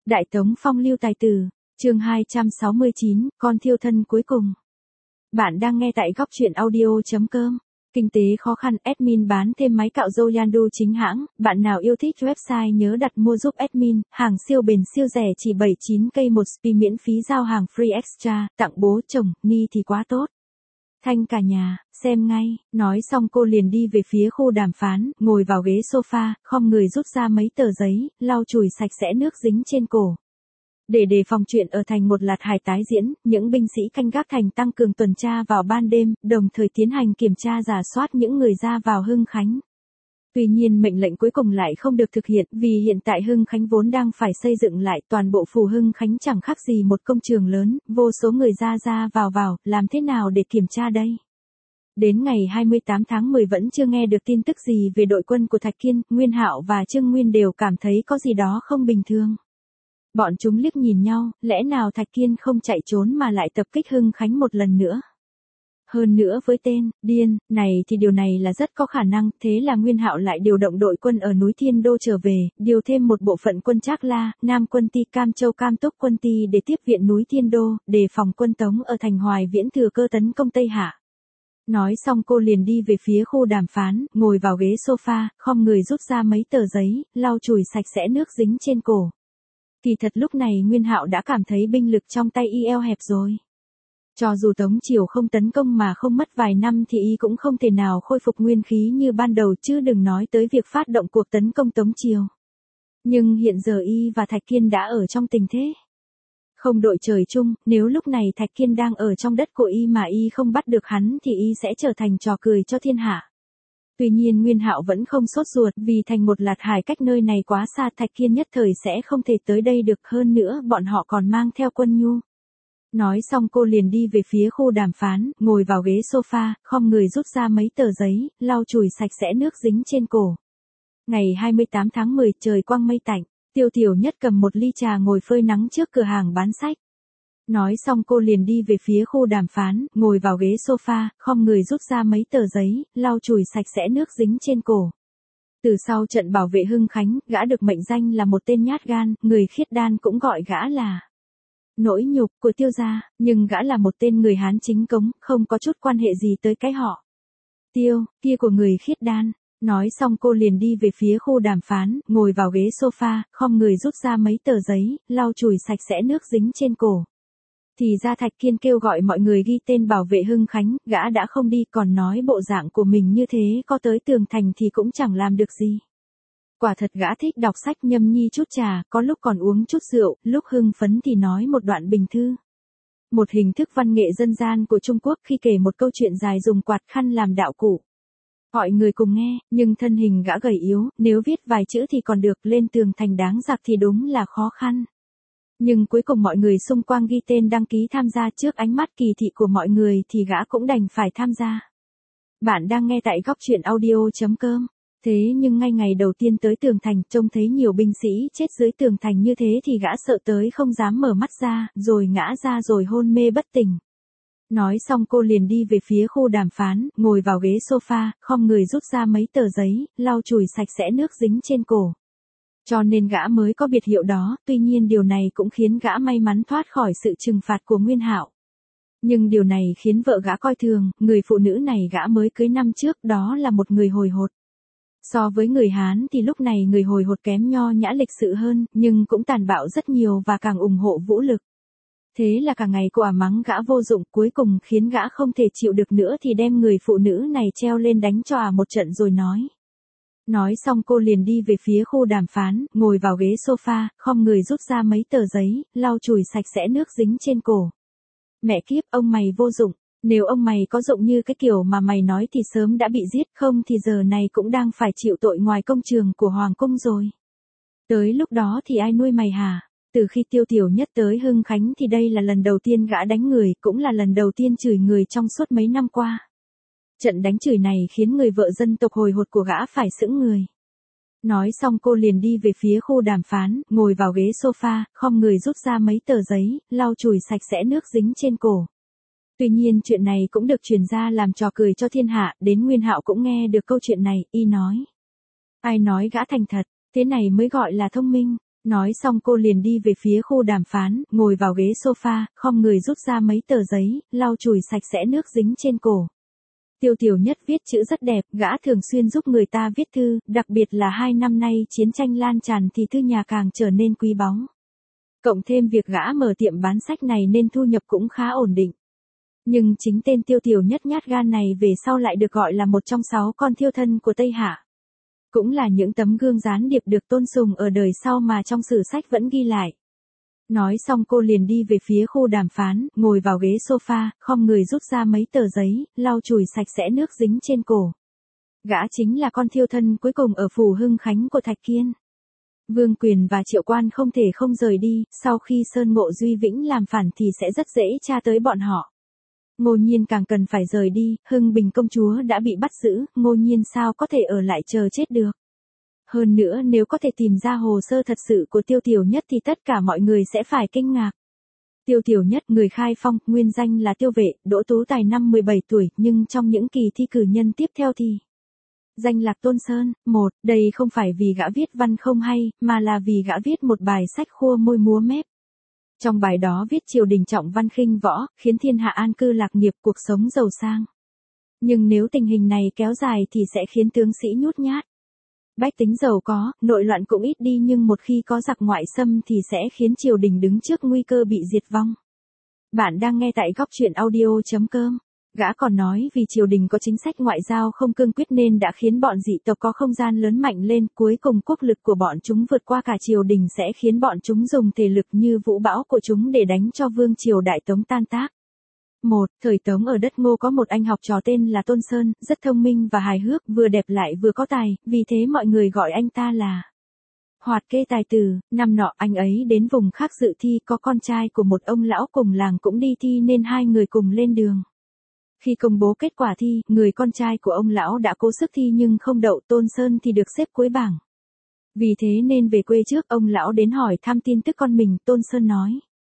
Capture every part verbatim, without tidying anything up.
Đại Tống phong lưu tài tử, chương hai trăm sáu mươi chín, con thiêu thân cuối cùng. Bạn đang nghe tại góc truyện audio.com. Kinh tế khó khăn, admin bán thêm máy cạo râu Yandu chính hãng, bạn nào yêu thích website nhớ đặt mua giúp admin, hàng siêu bền siêu rẻ chỉ bảy mươi chín k một spi miễn phí giao hàng free extra, tặng bố chồng, ni thì quá tốt. Thanh cả nhà, xem ngay, nói xong cô liền đi về phía khu đàm phán, ngồi vào ghế sofa, khom người rút ra mấy tờ giấy, lau chùi sạch sẽ nước dính trên cổ. Để đề phòng chuyện ở thành một loạt hài tái diễn, những binh sĩ canh gác thành tăng cường tuần tra vào ban đêm, đồng thời tiến hành kiểm tra rà soát những người ra vào Hưng Khánh. Tuy nhiên mệnh lệnh cuối cùng lại không được thực hiện vì hiện tại Hưng Khánh vốn đang phải xây dựng lại, toàn bộ phủ Hưng Khánh chẳng khác gì một công trường lớn, vô số người ra ra vào vào, làm thế nào để kiểm tra đây? Đến ngày hai mươi tám tháng mười vẫn chưa nghe được tin tức gì về đội quân của Thạch Kiên, Nguyên Hạo và Trương Nguyên đều cảm thấy có gì đó không bình thường. Bọn chúng liếc nhìn nhau, lẽ nào Thạch Kiên không chạy trốn mà lại tập kích Hưng Khánh một lần nữa? Hơn nữa với tên điên này thì điều này là rất có khả năng, thế là Nguyên Hạo lại điều động đội quân ở núi Thiên Đô trở về, điều thêm một bộ phận quân Trác La, Nam quân Ti Cam Châu Cam Túc quân Ti để tiếp viện núi Thiên Đô, đề phòng quân Tống ở thành Hoài Viễn thừa cơ tấn công Tây Hạ. Nói xong cô liền đi về phía khu đàm phán, ngồi vào ghế sofa, khom người rút ra mấy tờ giấy, lau chùi sạch sẽ nước dính trên cổ. Kỳ thật lúc này Nguyên Hạo đã cảm thấy binh lực trong tay y eo hẹp rồi. Cho dù Tống Triều không tấn công mà không mất vài năm thì y cũng không thể nào khôi phục nguyên khí như ban đầu, chứ đừng nói tới việc phát động cuộc tấn công Tống Triều. Nhưng hiện giờ y và Thạch Kiên đã ở trong tình thế không đội trời chung, nếu lúc này Thạch Kiên đang ở trong đất của y mà y không bắt được hắn thì y sẽ trở thành trò cười cho thiên hạ. Tuy nhiên Nguyên Hạo vẫn không sốt ruột vì thành một lạt hải cách nơi này quá xa, Thạch Kiên nhất thời sẽ không thể tới đây được, hơn nữa bọn họ còn mang theo quân nhu. Nói xong cô liền đi về phía khu đàm phán, ngồi vào ghế sofa, khom người rút ra mấy tờ giấy, lau chùi sạch sẽ nước dính trên cổ. Ngày hai mươi tám tháng mười trời quang mây tạnh, Tiêu Tiểu Nhất cầm một ly trà ngồi phơi nắng trước cửa hàng bán sách. Nói xong cô liền đi về phía khu đàm phán, ngồi vào ghế sofa, khom người rút ra mấy tờ giấy, lau chùi sạch sẽ nước dính trên cổ. Từ sau trận bảo vệ Hưng Khánh, gã được mệnh danh là một tên nhát gan, người khiết đan cũng gọi gã là nỗi nhục của Tiêu gia, nhưng gã là một tên người Hán chính cống, không có chút quan hệ gì tới cái họ Tiêu kia của người khiết đan. Nói xong cô liền đi về phía khu đàm phán, ngồi vào ghế sofa, khom người rút ra mấy tờ giấy, lau chùi sạch sẽ nước dính trên cổ. Thì ra Thạch Kiên kêu gọi mọi người ghi tên bảo vệ Hưng Khánh, gã đã không đi, còn nói bộ dạng của mình như thế có tới tường thành thì cũng chẳng làm được gì. Quả thật gã thích đọc sách, nhâm nhi chút trà, có lúc còn uống chút rượu, lúc hưng phấn thì nói một đoạn bình thư. Một hình thức văn nghệ dân gian của Trung Quốc khi kể một câu chuyện dài dùng quạt khăn làm đạo cụ. Mọi người cùng nghe, nhưng thân hình gã gầy yếu, nếu viết vài chữ thì còn được, lên tường thành đáng giặc thì đúng là khó khăn. Nhưng cuối cùng mọi người xung quanh ghi tên đăng ký tham gia, trước ánh mắt kỳ thị của mọi người thì gã cũng đành phải tham gia. Bạn đang nghe tại góc truyện audio.com. Thế nhưng ngay ngày đầu tiên tới tường thành, trông thấy nhiều binh sĩ chết dưới tường thành như thế thì gã sợ tới không dám mở mắt ra, rồi ngã ra rồi hôn mê bất tỉnh. Nói xong cô liền đi về phía khu đàm phán, ngồi vào ghế sofa, khom người rút ra mấy tờ giấy, lau chùi sạch sẽ nước dính trên cổ. Cho nên gã mới có biệt hiệu đó, tuy nhiên điều này cũng khiến gã may mắn thoát khỏi sự trừng phạt của Nguyên Hạo. Nhưng điều này khiến vợ gã coi thường, người phụ nữ này gã mới cưới năm trước, đó là một người hồi hột. So với người Hán thì lúc này người hồi hột kém nho nhã lịch sự hơn, nhưng cũng tàn bạo rất nhiều và càng ủng hộ vũ lực. Thế là cả ngày cô ả mắng gã vô dụng, cuối cùng khiến gã không thể chịu được nữa thì đem người phụ nữ này treo lên đánh cho ả một trận rồi nói. Nói xong cô liền đi về phía khu đàm phán, ngồi vào ghế sofa, khom người rút ra mấy tờ giấy, lau chùi sạch sẽ nước dính trên cổ. Mẹ kiếp, ông mày vô dụng, nếu ông mày có dụng như cái kiểu mà mày nói thì sớm đã bị giết, không thì giờ này cũng đang phải chịu tội ngoài công trường của Hoàng cung rồi. Tới lúc đó thì ai nuôi mày hả? Từ khi Tiêu Tiểu Nhất tới Hưng Khánh thì đây là lần đầu tiên gã đánh người, cũng là lần đầu tiên chửi người trong suốt mấy năm qua. Trận đánh chửi này khiến người vợ dân tộc hồi hột của gã phải sững người. Nói xong cô liền đi về phía khu đàm phán, ngồi vào ghế sofa, khom người rút ra mấy tờ giấy, lau chùi sạch sẽ nước dính trên cổ. Tuy nhiên chuyện này cũng được truyền ra làm trò cười cho thiên hạ, đến Nguyên Hạo cũng nghe được câu chuyện này, y nói. Ai nói gã thành thật, thế này mới gọi là thông minh. Nói xong cô liền đi về phía khu đàm phán, ngồi vào ghế sofa, khom người rút ra mấy tờ giấy, lau chùi sạch sẽ nước dính trên cổ. Tiêu Tiểu Nhất viết chữ rất đẹp, gã thường xuyên giúp người ta viết thư, đặc biệt là hai năm nay chiến tranh lan tràn thì thư nhà càng trở nên quý báu. Cộng thêm việc gã mở tiệm bán sách này nên thu nhập cũng khá ổn định. Nhưng chính tên Tiêu Tiểu Nhất nhát gan này về sau lại được gọi là một trong sáu con thiêu thân của Tây Hạ. Cũng là những tấm gương gián điệp được tôn sùng ở đời sau mà trong sử sách vẫn ghi lại. Nói xong cô liền đi về phía khu đàm phán, ngồi vào ghế sofa, khom người rút ra mấy tờ giấy, lau chùi sạch sẽ nước dính trên cổ. Gã chính là con thiêu thân cuối cùng ở phủ Hưng Khánh của Thạch Kiên. Vương Quyền và Triệu Quan không thể không rời đi, sau khi Sơn Ngộ Duy Vĩnh làm phản thì sẽ rất dễ tra tới bọn họ. Ngô Nhiên càng cần phải rời đi, Hưng Bình công chúa đã bị bắt giữ, Ngô Nhiên sao có thể ở lại chờ chết được. Hơn nữa nếu có thể tìm ra hồ sơ thật sự của Tiêu Tiểu Nhất thì tất cả mọi người sẽ phải kinh ngạc. Tiêu Tiểu Nhất người Khai Phong, nguyên danh là Tiêu Vệ, Đỗ Tú Tài năm mười bảy tuổi, nhưng trong những kỳ thi cử nhân tiếp theo thì danh lạc Tôn Sơn. Một, đây không phải vì gã viết văn không hay, mà là vì gã viết một bài sách khua môi múa mép. Trong bài đó viết triều đình trọng văn khinh võ, khiến thiên hạ an cư lạc nghiệp, cuộc sống giàu sang. Nhưng nếu tình hình này kéo dài thì sẽ khiến tướng sĩ nhút nhát. Bách tính giàu có, nội loạn cũng ít đi, nhưng một khi có giặc ngoại xâm thì sẽ khiến triều đình đứng trước nguy cơ bị diệt vong. Bạn đang nghe tại góc truyện audio chấm com. Gã còn nói vì triều đình có chính sách ngoại giao không cương quyết nên đã khiến bọn dị tộc có không gian lớn mạnh lên, cuối cùng quốc lực của bọn chúng vượt qua cả triều đình sẽ khiến bọn chúng dùng thể lực như vũ bão của chúng để đánh cho vương triều Đại Tống tan tác. Một, thời Tống ở đất Ngô có một anh học trò tên là Tôn Sơn, rất thông minh và hài hước, vừa đẹp lại vừa có tài, vì thế mọi người gọi anh ta là Hoạt Kê tài tử. Năm nọ anh ấy đến vùng khác dự thi, có con trai của một ông lão cùng làng cũng đi thi nên hai người cùng lên đường. Khi công bố kết quả thi, người con trai của ông lão đã cố sức thi nhưng không đậu, Tôn Sơn thì được xếp cuối bảng. Vì thế nên về quê trước, ông lão đến hỏi thăm tin tức con mình, Tôn Sơn nói: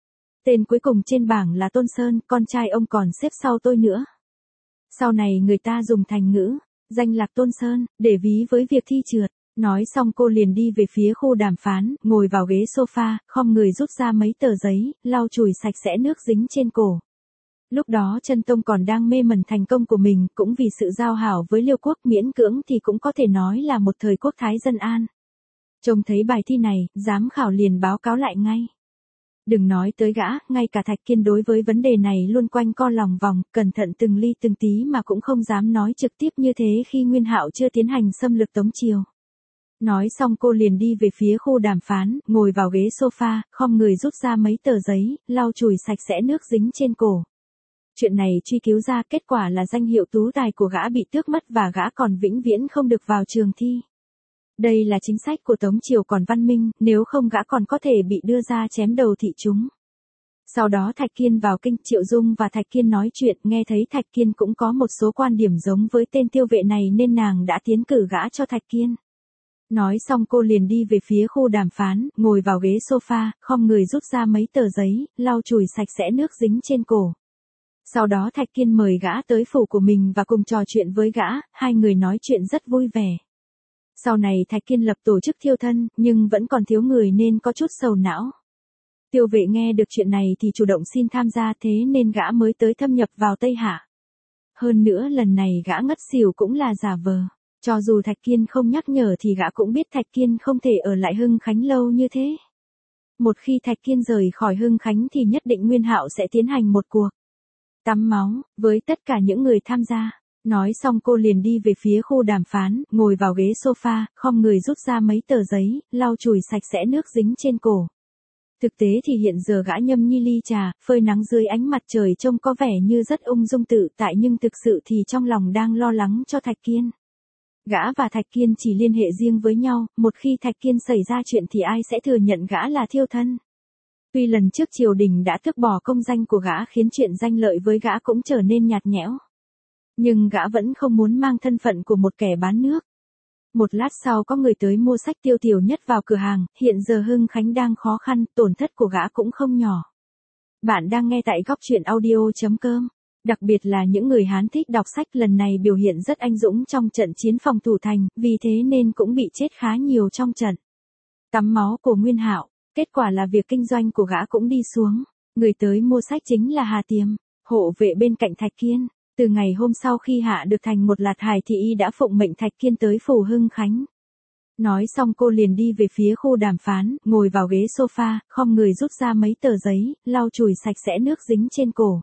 tên cuối cùng trên bảng là Tôn Sơn, con trai ông còn xếp sau tôi nữa. Sau này người ta dùng thành ngữ, danh lạc Tôn Sơn, để ví với việc thi trượt. Nói xong cô liền đi về phía khu đàm phán, ngồi vào ghế sofa, khom người rút ra mấy tờ giấy, lau chùi sạch sẽ nước dính trên cổ. Lúc đó Chân Tông còn đang mê mẩn thành công của mình, cũng vì sự giao hảo với Liêu quốc, miễn cưỡng thì cũng có thể nói là một thời quốc thái dân an. Trông thấy bài thi này, giám khảo liền báo cáo lại ngay. Đừng nói tới gã, ngay cả Thạch Kiên đối với vấn đề này luôn quanh co lòng vòng, cẩn thận từng ly từng tí mà cũng không dám nói trực tiếp như thế khi Nguyên Hạo chưa tiến hành xâm lược Tống triều. Nói xong cô liền đi về phía khu đàm phán, ngồi vào ghế sofa, khom người rút ra mấy tờ giấy, lau chùi sạch sẽ nước dính trên cổ. Chuyện này truy cứu ra kết quả là danh hiệu tú tài của gã bị tước mất và gã còn vĩnh viễn không được vào trường thi. Đây là chính sách của Tống triều còn văn minh, nếu không gã còn có thể bị đưa ra chém đầu thị chúng. Sau đó Thạch Kiên vào kinh, Triệu Dung và Thạch Kiên nói chuyện, nghe thấy Thạch Kiên cũng có một số quan điểm giống với tên Tiêu Vệ này nên nàng đã tiến cử gã cho Thạch Kiên. Nói xong cô liền đi về phía khu đàm phán, ngồi vào ghế sofa, khom người rút ra mấy tờ giấy, lau chùi sạch sẽ nước dính trên cổ. Sau đó Thạch Kiên mời gã tới phủ của mình và cùng trò chuyện với gã, hai người nói chuyện rất vui vẻ. Sau này Thạch Kiên lập tổ chức thiêu thân, nhưng vẫn còn thiếu người nên có chút sầu não. Tiêu Vệ nghe được chuyện này thì chủ động xin tham gia, thế nên gã mới tới thâm nhập vào Tây Hạ. Hơn nữa lần này gã ngất xỉu cũng là giả vờ. Cho dù Thạch Kiên không nhắc nhở thì gã cũng biết Thạch Kiên không thể ở lại Hưng Khánh lâu như thế. Một khi Thạch Kiên rời khỏi Hưng Khánh thì nhất định Nguyên Hạo sẽ tiến hành một cuộc tắm máu với tất cả những người tham gia. Nói xong cô liền đi về phía khu đàm phán, ngồi vào ghế sofa, khom người rút ra mấy tờ giấy, lau chùi sạch sẽ nước dính trên cổ. Thực tế thì hiện giờ gã nhâm nhi ly trà, phơi nắng dưới ánh mặt trời trông có vẻ như rất ung dung tự tại, nhưng thực sự thì trong lòng đang lo lắng cho Thạch Kiên. Gã và Thạch Kiên chỉ liên hệ riêng với nhau, một khi Thạch Kiên xảy ra chuyện thì ai sẽ thừa nhận gã là thiêu thân. Tuy lần trước triều đình đã tước bỏ công danh của gã khiến chuyện danh lợi với gã cũng trở nên nhạt nhẽo. Nhưng gã vẫn không muốn mang thân phận của một kẻ bán nước. Một lát sau có người tới mua sách Tiêu Tiểu Nhất vào cửa hàng, hiện giờ Hưng Khánh đang khó khăn, tổn thất của gã cũng không nhỏ. Bạn đang nghe tại góc truyện audio chấm com. Đặc biệt là những người Hán thích đọc sách, lần này biểu hiện rất anh dũng trong trận chiến phòng thủ thành, vì thế nên cũng bị chết khá nhiều trong trận. Tắm máu của Nguyên Hạo, kết quả là việc kinh doanh của gã cũng đi xuống. Người tới mua sách chính là Hà Tiềm, hộ vệ bên cạnh Thạch Kiên. Từ ngày hôm sau khi hạ được thành một lạt hài thì y đã phụng mệnh Thạch Kiên tới phủ Hưng Khánh. Nói xong cô liền đi về phía khu đàm phán, ngồi vào ghế sofa, khom người rút ra mấy tờ giấy, lau chùi sạch sẽ nước dính trên cổ.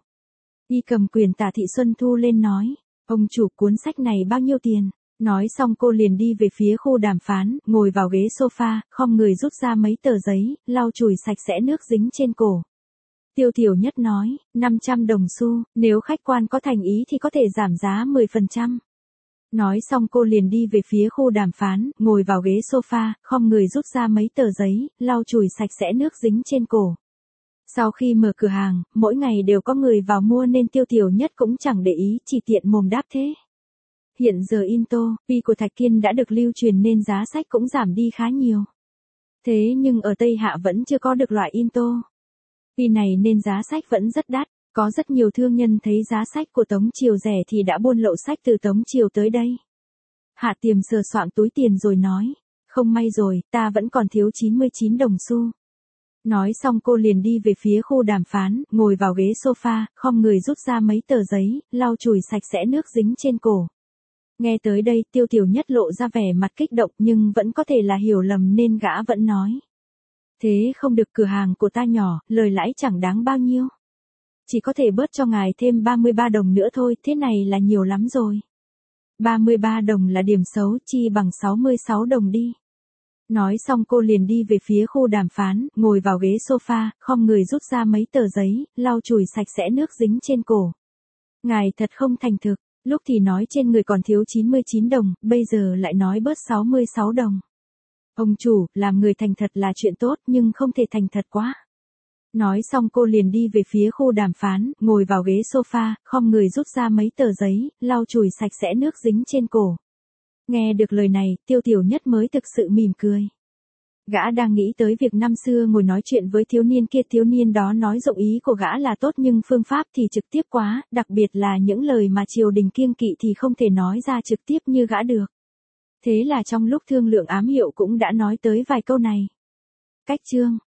Y cầm quyền Tả Thị Xuân Thu lên nói, ông chủ cuốn sách này bao nhiêu tiền? Nói xong cô liền đi về phía khu đàm phán, ngồi vào ghế sofa, khom người rút ra mấy tờ giấy, lau chùi sạch sẽ nước dính trên cổ. Tiêu Thiểu Nhất nói, năm trăm đồng xu, nếu khách quan có thành ý thì có thể giảm giá mười phần trăm. Nói xong cô liền đi về phía khu đàm phán, ngồi vào ghế sofa, khom người rút ra mấy tờ giấy, lau chùi sạch sẽ nước dính trên cổ. Sau khi mở cửa hàng, mỗi ngày đều có người vào mua nên Tiêu Thiểu Nhất cũng chẳng để ý, chỉ tiện mồm đáp thế. Hiện giờ Into, Pi của Thạch Kiên đã được lưu truyền nên giá sách cũng giảm đi khá nhiều. Thế nhưng ở Tây Hạ vẫn chưa có được loại Into. Vì này nên giá sách vẫn rất đắt, có rất nhiều thương nhân thấy giá sách của Tống Triều rẻ thì đã buôn lậu sách từ Tống Triều tới đây. Hạ Tiềm sờ soạng túi tiền rồi nói, không may rồi, ta vẫn còn thiếu chín mươi chín đồng xu. Nói xong cô liền đi về phía khu đàm phán, ngồi vào ghế sofa, khom người rút ra mấy tờ giấy, lau chùi sạch sẽ nước dính trên cổ. Nghe tới đây Tiêu Thiểu Nhất lộ ra vẻ mặt kích động nhưng vẫn có thể là hiểu lầm nên gã vẫn nói. Thế không được, cửa hàng của ta nhỏ, lời lãi chẳng đáng bao nhiêu. Chỉ có thể bớt cho ngài thêm ba mươi ba đồng nữa thôi, thế này là nhiều lắm rồi. ba mươi ba đồng là điểm xấu, chi bằng sáu mươi sáu đồng đi. Nói xong cô liền đi về phía khu đàm phán, ngồi vào ghế sofa, khom người rút ra mấy tờ giấy, lau chùi sạch sẽ nước dính trên cổ. Ngài thật không thành thực, lúc thì nói trên người còn thiếu chín mươi chín đồng, bây giờ lại nói bớt sáu mươi sáu đồng. Ông chủ, làm người thành thật là chuyện tốt nhưng không thể thành thật quá. Nói xong cô liền đi về phía khu đàm phán, ngồi vào ghế sofa, khom người rút ra mấy tờ giấy, lau chùi sạch sẽ nước dính trên cổ. Nghe được lời này, Tiêu Thiểu Nhất mới thực sự mỉm cười. Gã đang nghĩ tới việc năm xưa ngồi nói chuyện với thiếu niên kia, thiếu niên đó nói dụng ý của gã là tốt nhưng phương pháp thì trực tiếp quá, đặc biệt là những lời mà triều đình kiêng kỵ thì không thể nói ra trực tiếp như gã được. Thế là trong lúc thương lượng ám hiệu cũng đã nói tới vài câu này. Cách chương